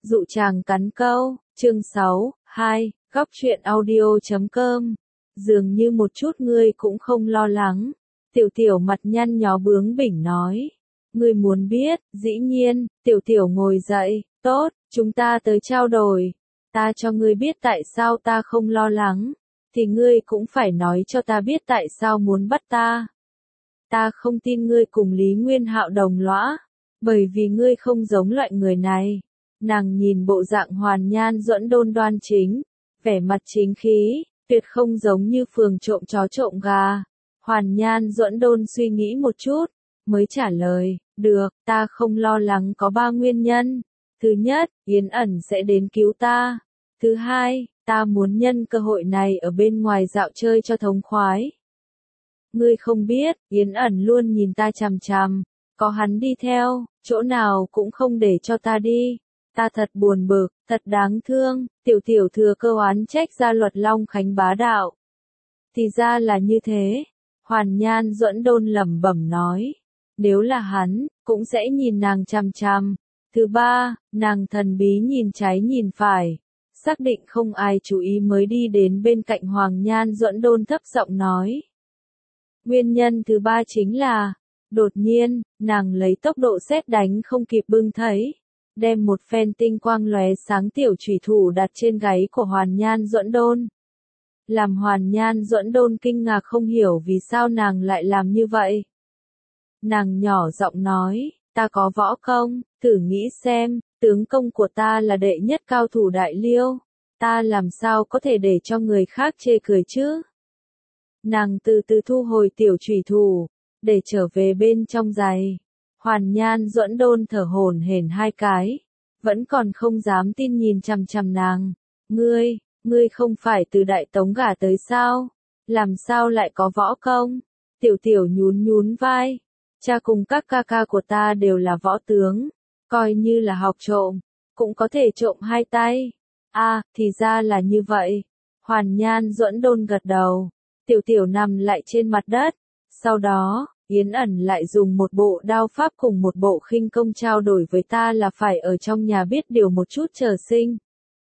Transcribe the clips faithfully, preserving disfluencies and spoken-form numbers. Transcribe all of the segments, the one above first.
Dụ chàng cắn câu, chương sáu, hai, góc truyện audio chấm com. Dường như một chút ngươi cũng không lo lắng. Tiểu tiểu mặt nhăn nhó bướng bỉnh nói. Ngươi muốn biết, dĩ nhiên, tiểu tiểu ngồi dậy, tốt, chúng ta tới trao đổi. Ta cho ngươi biết tại sao ta không lo lắng, thì ngươi cũng phải nói cho ta biết tại sao muốn bắt ta. Ta không tin ngươi cùng Lý Nguyên Hạo đồng lõa, bởi vì ngươi không giống loại người này. Nàng nhìn bộ dạng Hoàn Nhan Duẫn Đôn đoan chính, vẻ mặt chính khí, tuyệt không giống như phường trộm chó trộm gà. Hoàn Nhan Duẫn Đôn suy nghĩ một chút, mới trả lời, được, ta không lo lắng có ba nguyên nhân. Thứ nhất, Yến ẩn sẽ đến cứu ta. Thứ hai, ta muốn nhân cơ hội này ở bên ngoài dạo chơi cho thống khoái. Ngươi không biết, Yến ẩn luôn nhìn ta chằm chằm, có hắn đi theo, chỗ nào cũng không để cho ta đi. Ta thật buồn bực, thật đáng thương, tiểu tiểu thừa cơ oán trách ra Luật Long Khánh bá đạo. Thì ra là như thế, Hoàn Nhan Duẫn Đôn lẩm bẩm nói, nếu là hắn, cũng sẽ nhìn nàng chằm chằm. Thứ ba, nàng thần bí nhìn trái nhìn phải, xác định không ai chú ý mới đi đến bên cạnh Hoàng Nhan Duẫn Đôn thấp giọng nói. Nguyên nhân thứ ba chính là, đột nhiên, nàng lấy tốc độ sét đánh không kịp bưng thấy, đem một phen tinh quang lóe sáng tiểu chủy thủ đặt trên gáy của Hoàn Nhan Duẫn Đôn. Làm Hoàn Nhan Duẫn Đôn kinh ngạc không hiểu vì sao nàng lại làm như vậy. Nàng nhỏ giọng nói, ta có võ công, thử nghĩ xem, tướng công của ta là đệ nhất cao thủ Đại Liêu, ta làm sao có thể để cho người khác chê cười chứ? Nàng từ từ thu hồi tiểu chủy thủ, để trở về bên trong giày. Hoàn Nhan Duẫn Đôn thở hổn hển hai cái, vẫn còn không dám tin nhìn chằm chằm nàng. Ngươi, ngươi không phải từ Đại Tống gả tới sao? Làm sao lại có võ công? Tiểu tiểu nhún nhún vai. Cha cùng các ca ca của ta đều là võ tướng, coi như là học trộm, cũng có thể trộm hai tay. À, thì ra là như vậy. Hoàn Nhan Duẫn Đôn gật đầu. Tiểu tiểu nằm lại trên mặt đất. Sau đó, Yến ẩn lại dùng một bộ đao pháp cùng một bộ khinh công trao đổi với ta là phải ở trong nhà biết điều một chút chờ sinh.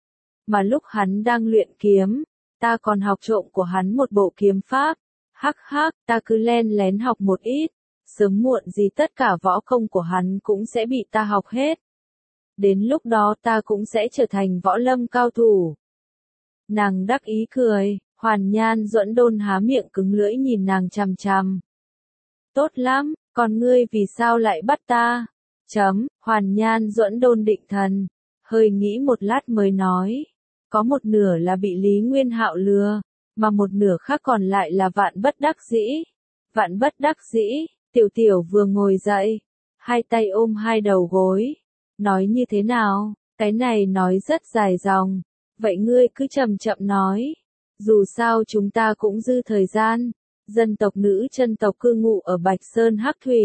Mà lúc hắn đang luyện kiếm, ta còn học trộm của hắn một bộ kiếm pháp. Hắc hắc, ta cứ len lén học một ít, sớm muộn gì tất cả võ công của hắn cũng sẽ bị ta học hết. Đến lúc đó ta cũng sẽ trở thành võ lâm cao thủ. Nàng đắc ý cười, Hoàn Nhan Duẫn Đôn há miệng cứng lưỡi nhìn nàng chằm chằm. Tốt lắm, còn ngươi vì sao lại bắt ta? Chấm, Hoàn Nhan Duẫn Đôn định thần, hơi nghĩ một lát mới nói. Có một nửa là bị Lý Nguyên Hạo lừa, mà một nửa khác còn lại là vạn bất đắc dĩ. Vạn bất đắc dĩ, tiểu tiểu vừa ngồi dậy, hai tay ôm hai đầu gối. Nói như thế nào, cái này nói rất dài dòng, vậy ngươi cứ chậm chậm nói. Dù sao chúng ta cũng dư thời gian. Dân tộc nữ chân tộc cư ngụ ở Bạch Sơn Hắc Thủy.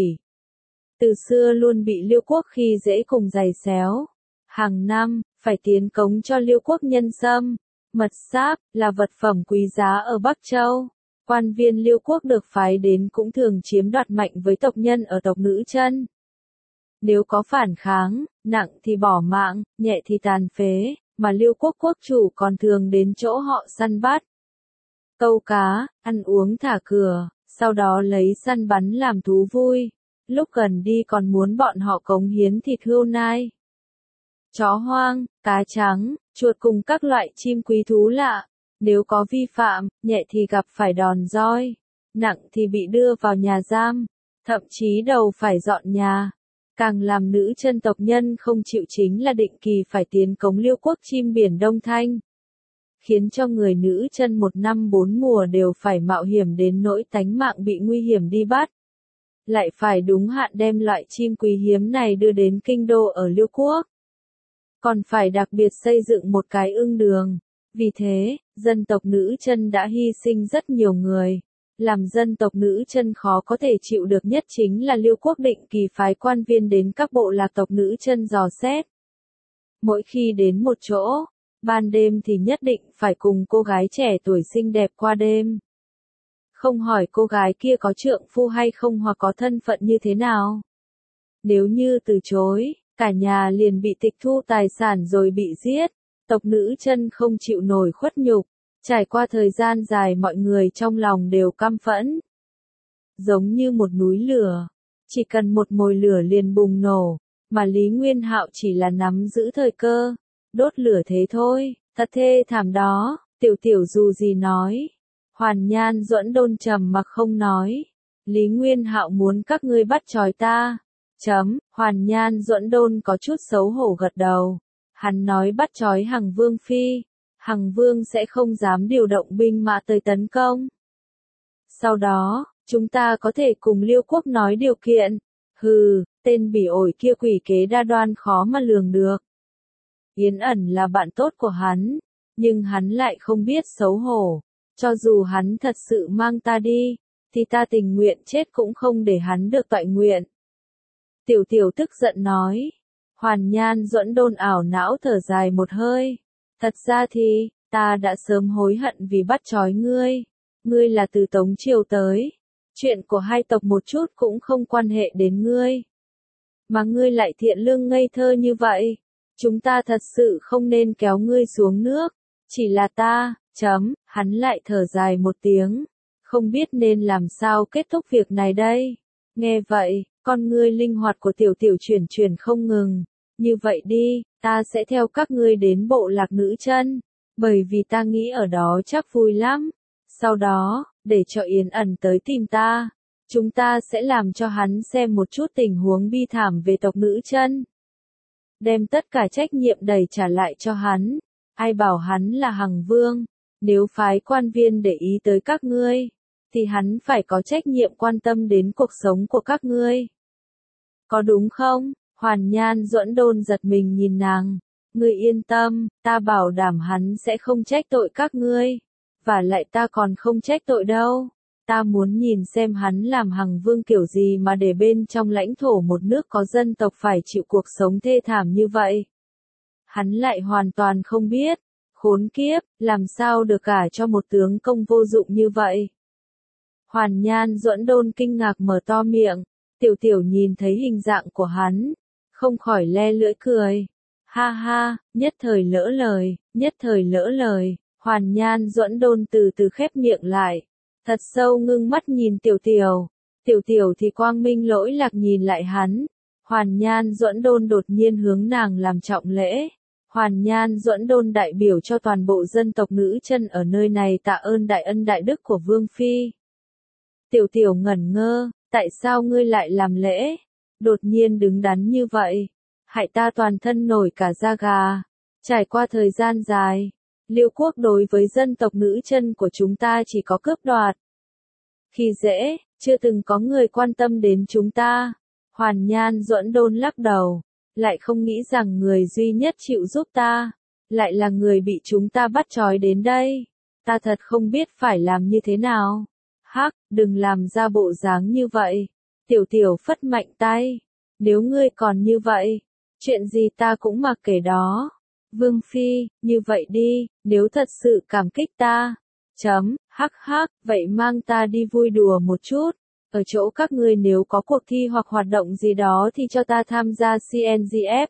Từ xưa luôn bị Liêu quốc khi dễ cùng giày xéo. Hàng năm, phải tiến cống cho Liêu quốc nhân sâm, mật sáp, là vật phẩm quý giá ở Bắc Châu. Quan viên Liêu quốc được phái đến cũng thường chiếm đoạt mạnh với tộc nhân ở tộc nữ chân. Nếu có phản kháng, nặng thì bỏ mạng, nhẹ thì tàn phế, mà Liêu quốc quốc chủ còn thường đến chỗ họ săn bắt. Câu cá, ăn uống thả cửa, sau đó lấy săn bắn làm thú vui. Lúc gần đi còn muốn bọn họ cống hiến thịt hươu nai, chó hoang, cá trắng, chuột cùng các loại chim quý thú lạ. Nếu có vi phạm, nhẹ thì gặp phải đòn roi, nặng thì bị đưa vào nhà giam, thậm chí đầu phải dọn nhà. Càng làm nữ chân tộc nhân không chịu chính là định kỳ phải tiến cống Liêu quốc chim biển Đông Thanh. Khiến cho người nữ chân một năm bốn mùa đều phải mạo hiểm đến nỗi tánh mạng bị nguy hiểm đi bắt. Lại phải đúng hạn đem loại chim quý hiếm này đưa đến kinh đô ở Liêu quốc. Còn phải đặc biệt xây dựng một cái ưng đường. Vì thế, dân tộc nữ chân đã hy sinh rất nhiều người. Làm dân tộc nữ chân khó có thể chịu được nhất chính là Liêu quốc định kỳ phái quan viên đến các bộ lạc tộc nữ chân dò xét. Mỗi khi đến một chỗ, ban đêm thì nhất định phải cùng cô gái trẻ tuổi xinh đẹp qua đêm. Không hỏi cô gái kia có trượng phu hay không hoặc có thân phận như thế nào. Nếu như từ chối, cả nhà liền bị tịch thu tài sản rồi bị giết. Tộc nữ chân không chịu nổi khuất nhục, trải qua thời gian dài mọi người trong lòng đều căm phẫn. Giống như một núi lửa, chỉ cần một mồi lửa liền bùng nổ, mà Lý Nguyên Hạo chỉ là nắm giữ thời cơ, đốt lửa thế thôi, thật thê thảm đó, Tiểu Tiểu dù gì nói. Hoàn Nhan Duẫn Đôn trầm mặc không nói. Lý Nguyên Hạo muốn các ngươi bắt trói ta. Chấm, Hoàn Nhan Duẫn Đôn có chút xấu hổ gật đầu. Hắn nói bắt trói Hằng Vương Phi, Hằng Vương sẽ không dám điều động binh mã tới tấn công. Sau đó, chúng ta có thể cùng Liêu Quốc nói điều kiện. Hừ, tên bỉ ổi kia quỷ kế đa đoan khó mà lường được. Yến ẩn là bạn tốt của hắn, nhưng hắn lại không biết xấu hổ. Cho dù hắn thật sự mang ta đi, thì ta tình nguyện chết cũng không để hắn được toại nguyện. Tiểu Tiểu tức giận nói. Hoàn Nhan Duẫn Đôn ảo não thở dài một hơi. Thật ra thì, ta đã sớm hối hận vì bắt trói ngươi. Ngươi là từ Tống Triều tới. Chuyện của hai tộc một chút cũng không quan hệ đến ngươi. Mà ngươi lại thiện lương ngây thơ như vậy. Chúng ta thật sự không nên kéo ngươi xuống nước. Chỉ là ta, chấm, hắn lại thở dài một tiếng. Không biết nên làm sao kết thúc việc này đây. Nghe vậy, con ngươi linh hoạt của Tiểu Tiểu chuyển chuyển không ngừng. Như vậy đi, ta sẽ theo các ngươi đến bộ lạc nữ chân. Bởi vì ta nghĩ ở đó chắc vui lắm. Sau đó, để cho Yến ẩn tới tìm ta. Chúng ta sẽ làm cho hắn xem một chút tình huống bi thảm về tộc nữ chân. Đem tất cả trách nhiệm đẩy trả lại cho hắn. Ai bảo hắn là Hằng Vương. Nếu phái quan viên để ý tới các ngươi, thì hắn phải có trách nhiệm quan tâm đến cuộc sống của các ngươi. Có đúng không? Hoàn Nhan Duẫn Đôn giật mình nhìn nàng. Ngươi yên tâm, ta bảo đảm hắn sẽ không trách tội các ngươi. Và lại ta còn không trách tội đâu. Ta muốn nhìn xem hắn làm Hằng Vương kiểu gì mà để bên trong lãnh thổ một nước có dân tộc phải chịu cuộc sống thê thảm như vậy. Hắn lại hoàn toàn không biết. Khốn kiếp, làm sao được cả cho một tướng công vô dụng như vậy. Hoàn Nhan Duẫn Đôn kinh ngạc mở to miệng. Tiểu Tiểu nhìn thấy hình dạng của hắn, không khỏi le lưỡi cười. Ha ha, nhất thời lỡ lời, nhất thời lỡ lời. Hoàn Nhan Duẫn Đôn từ từ khép miệng lại, thật sâu ngưng mắt nhìn Tiểu Tiểu. Tiểu Tiểu thì quang minh lỗi lạc nhìn lại hắn. Hoàn Nhan Duẫn Đôn đột nhiên hướng nàng làm trọng lễ. Hoàn Nhan Duẫn Đôn đại biểu cho toàn bộ dân tộc nữ chân ở nơi này tạ ơn đại ân đại đức của Vương Phi. Tiểu Tiểu ngẩn ngơ, tại sao ngươi lại làm lễ? Đột nhiên đứng đắn như vậy, hại ta toàn thân nổi cả da gà. Trải qua thời gian dài, Liêu Quốc đối với dân tộc nữ chân của chúng ta chỉ có cướp đoạt. Khi dễ, chưa từng có người quan tâm đến chúng ta. Hoàn Nhan Duẫn Đôn lắc đầu, lại không nghĩ rằng người duy nhất chịu giúp ta, lại là người bị chúng ta bắt trói đến đây. Ta thật không biết phải làm như thế nào. Hắc, đừng làm ra bộ dáng như vậy. Tiểu Tiểu phất mạnh tay. Nếu ngươi còn như vậy, chuyện gì ta cũng mặc kệ đó. Vương Phi, như vậy đi, nếu thật sự cảm kích ta. Chấm, hắc hắc, vậy mang ta đi vui đùa một chút. Ở chỗ các ngươi nếu có cuộc thi hoặc hoạt động gì đó thì cho ta tham gia xê en giê ép.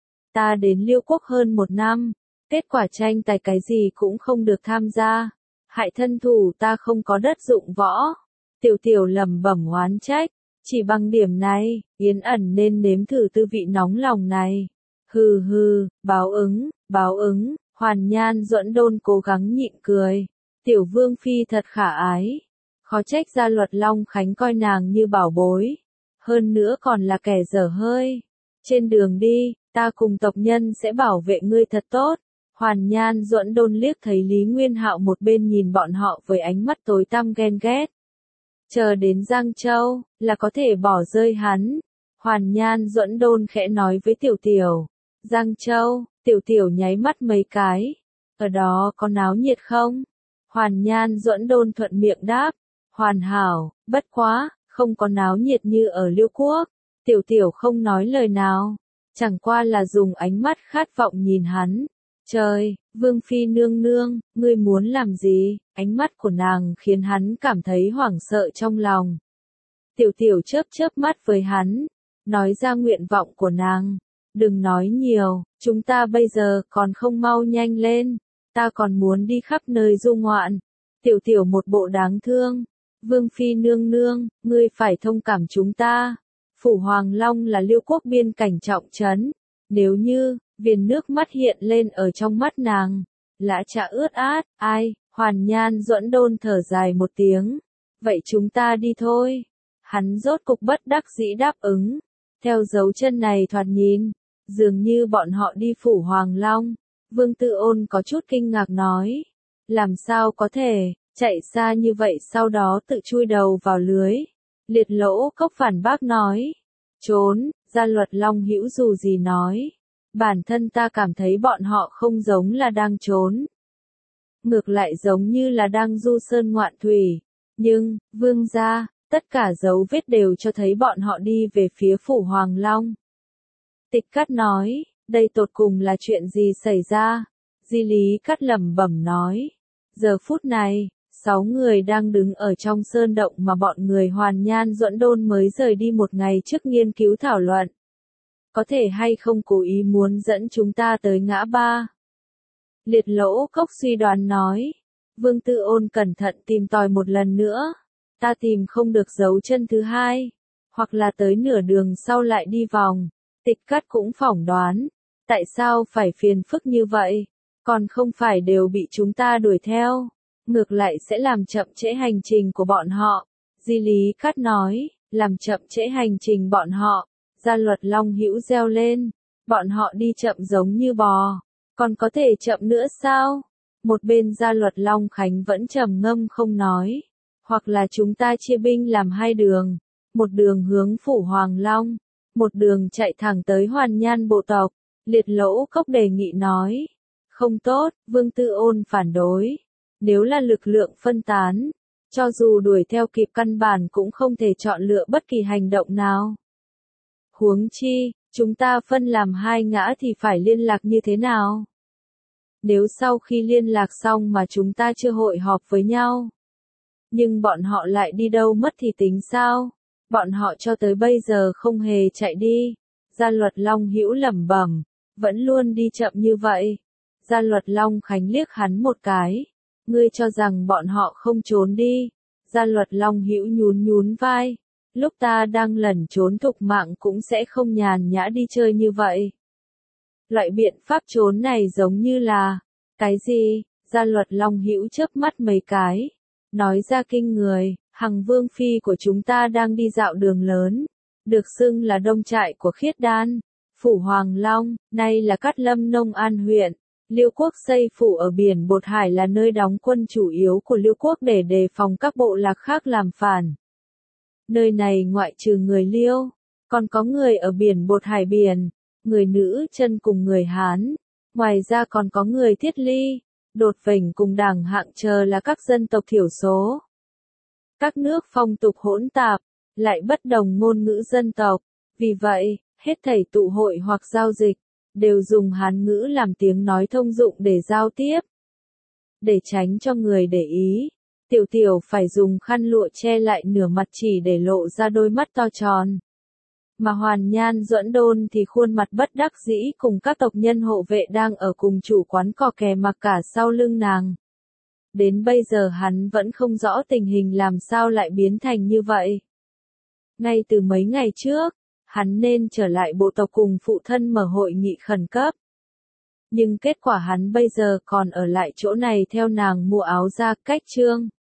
Ta đến Liêu Quốc hơn một năm, kết quả tranh tài cái gì cũng không được tham gia. Hại thân thủ ta không có đất dụng võ. Tiểu Tiểu lẩm bẩm oán trách. Chỉ bằng điểm này, Yến ẩn nên nếm thử tư vị nóng lòng này. Hừ hừ, báo ứng, báo ứng. Hoàn Nhan Duẫn Đôn cố gắng nhịn cười. Tiểu Vương Phi thật khả ái. Khó trách Gia Luật Long Khánh coi nàng như bảo bối. Hơn nữa còn là kẻ dở hơi. Trên đường đi, ta cùng tộc nhân sẽ bảo vệ ngươi thật tốt. Hoàn Nhan Duẫn Đôn liếc thấy Lý Nguyên Hạo một bên nhìn bọn họ với ánh mắt tối tăm ghen ghét. Chờ đến Giang Châu, là có thể bỏ rơi hắn. Hoàn Nhan Duẫn Đôn khẽ nói với Tiểu Tiểu. Giang Châu, Tiểu Tiểu nháy mắt mấy cái. Ở đó có náo nhiệt không? Hoàn Nhan Duẫn Đôn thuận miệng đáp. Hoàn hảo, bất quá, không có náo nhiệt như ở Liêu Quốc. Tiểu Tiểu không nói lời nào. Chẳng qua là dùng ánh mắt khát vọng nhìn hắn. Trời, Vương Phi nương nương, ngươi muốn làm gì? Ánh mắt của nàng khiến hắn cảm thấy hoảng sợ trong lòng. Tiểu Tiểu chớp chớp mắt với hắn, nói ra nguyện vọng của nàng. đừng nói nhiều, chúng ta bây giờ còn không mau nhanh lên, ta còn muốn đi khắp nơi du ngoạn. Tiểu tiểu một bộ đáng thương, Vương Phi nương nương, ngươi phải thông cảm chúng ta. Phủ Hoàng Long là Liêu quốc biên cảnh trọng trấn, nếu như, viền nước mắt hiện lên ở trong mắt nàng, lã chả ướt át, ai, Hoàn Nhan Duẫn Đôn thở dài một tiếng, vậy chúng ta đi thôi. Hắn rốt cục bất đắc dĩ đáp ứng, theo dấu chân này thoạt nhìn, dường như bọn họ đi Phủ Hoàng Long. Vương Tư Ôn có chút kinh ngạc nói, làm sao có thể, chạy xa như vậy sau đó tự chui đầu vào lưới. Liệt Lỗ Cốc phản bác nói, trốn, Gia Luật Long Hữu dù gì nói, bản thân ta cảm thấy bọn họ không giống là đang trốn, ngược lại giống như là đang du sơn ngoạn thủy, nhưng, vương gia, tất cả dấu vết đều cho thấy bọn họ đi về phía Phủ Hoàng Long. Tịch Cát nói, đây tột cùng là chuyện gì xảy ra? Di Lý Cát lẩm bẩm nói, giờ phút này, sáu người đang đứng ở trong sơn động mà bọn người Hoàn Nhan Duẫn Đôn mới rời đi một ngày trước nghiên cứu thảo luận. Có thể hay không cố ý muốn dẫn chúng ta tới ngã ba? Liệt Lỗ Cốc suy đoán nói. Vương Tư Ôn cẩn thận tìm tòi một lần nữa. Ta tìm không được dấu chân thứ hai. Hoặc là tới nửa đường sau lại đi vòng. Tịch Cát cũng phỏng đoán. Tại sao phải phiền phức như vậy? Còn không phải đều bị chúng ta đuổi theo. Ngược lại sẽ làm chậm trễ hành trình của bọn họ. Di Lý Cát nói, làm chậm trễ hành trình bọn họ. Gia Luật Long Hữu reo lên, bọn họ đi chậm giống như bò, còn có thể chậm nữa sao? Một bên Gia Luật Long Khánh vẫn trầm ngâm không nói, hoặc là chúng ta chia binh làm hai đường, một đường hướng Phủ Hoàng Long, một đường chạy thẳng tới Hoàn Nhan bộ tộc. Liệt Lỗ Cốc đề nghị nói, không tốt, Vương Tư Ôn phản đối, nếu là lực lượng phân tán, cho dù đuổi theo kịp căn bản cũng không thể chọn lựa bất kỳ hành động nào. Huống chi, chúng ta phân làm hai ngã thì phải liên lạc như thế nào? Nếu sau khi liên lạc xong mà chúng ta chưa hội họp với nhau, nhưng bọn họ lại đi đâu mất thì tính sao? Bọn họ cho tới bây giờ không hề chạy đi. Gia Luật Long Hữu lẩm bẩm, vẫn luôn đi chậm như vậy. Gia Luật Long Khánh liếc hắn một cái, ngươi cho rằng bọn họ không trốn đi? Gia Luật Long Hữu nhún nhún vai. Lúc ta đang lẩn trốn thục mạng cũng sẽ không nhàn nhã đi chơi như vậy. Loại biện pháp trốn này giống như là, cái gì? Gia Luật Long Hữu chớp mắt mấy cái, nói ra kinh người, Hằng Vương Phi của chúng ta đang đi dạo đường lớn, được xưng là đông trại của Khiết Đan, Phủ Hoàng Long, nay là Cát Lâm Nông An huyện. Liêu quốc xây phủ ở biển Bột Hải là nơi đóng quân chủ yếu của Liêu quốc để đề phòng các bộ lạc khác làm phản. Nơi này ngoại trừ người Liêu, còn có người ở biển Bột Hải biển, người nữ chân cùng người Hán, ngoài ra còn có người Thiết Ly, Đột Vểnh cùng Đảng Hạng chờ là các dân tộc thiểu số. Các nước phong tục hỗn tạp, lại bất đồng ngôn ngữ dân tộc, vì vậy, hết thảy tụ hội hoặc giao dịch, đều dùng Hán ngữ làm tiếng nói thông dụng để giao tiếp. Để tránh cho người để ý, Tiểu Tiểu phải dùng khăn lụa che lại nửa mặt chỉ để lộ ra đôi mắt to tròn. Mà Hoàn Nhan Duẫn Đôn thì khuôn mặt bất đắc dĩ cùng các tộc nhân hộ vệ đang ở cùng chủ quán cò kè mặc cả sau lưng nàng. Đến bây giờ hắn vẫn không rõ tình hình làm sao lại biến thành như vậy. Ngay từ mấy ngày trước, hắn nên trở lại bộ tộc cùng phụ thân mở hội nghị khẩn cấp. Nhưng kết quả hắn bây giờ còn ở lại chỗ này theo nàng mua áo ra cách trương.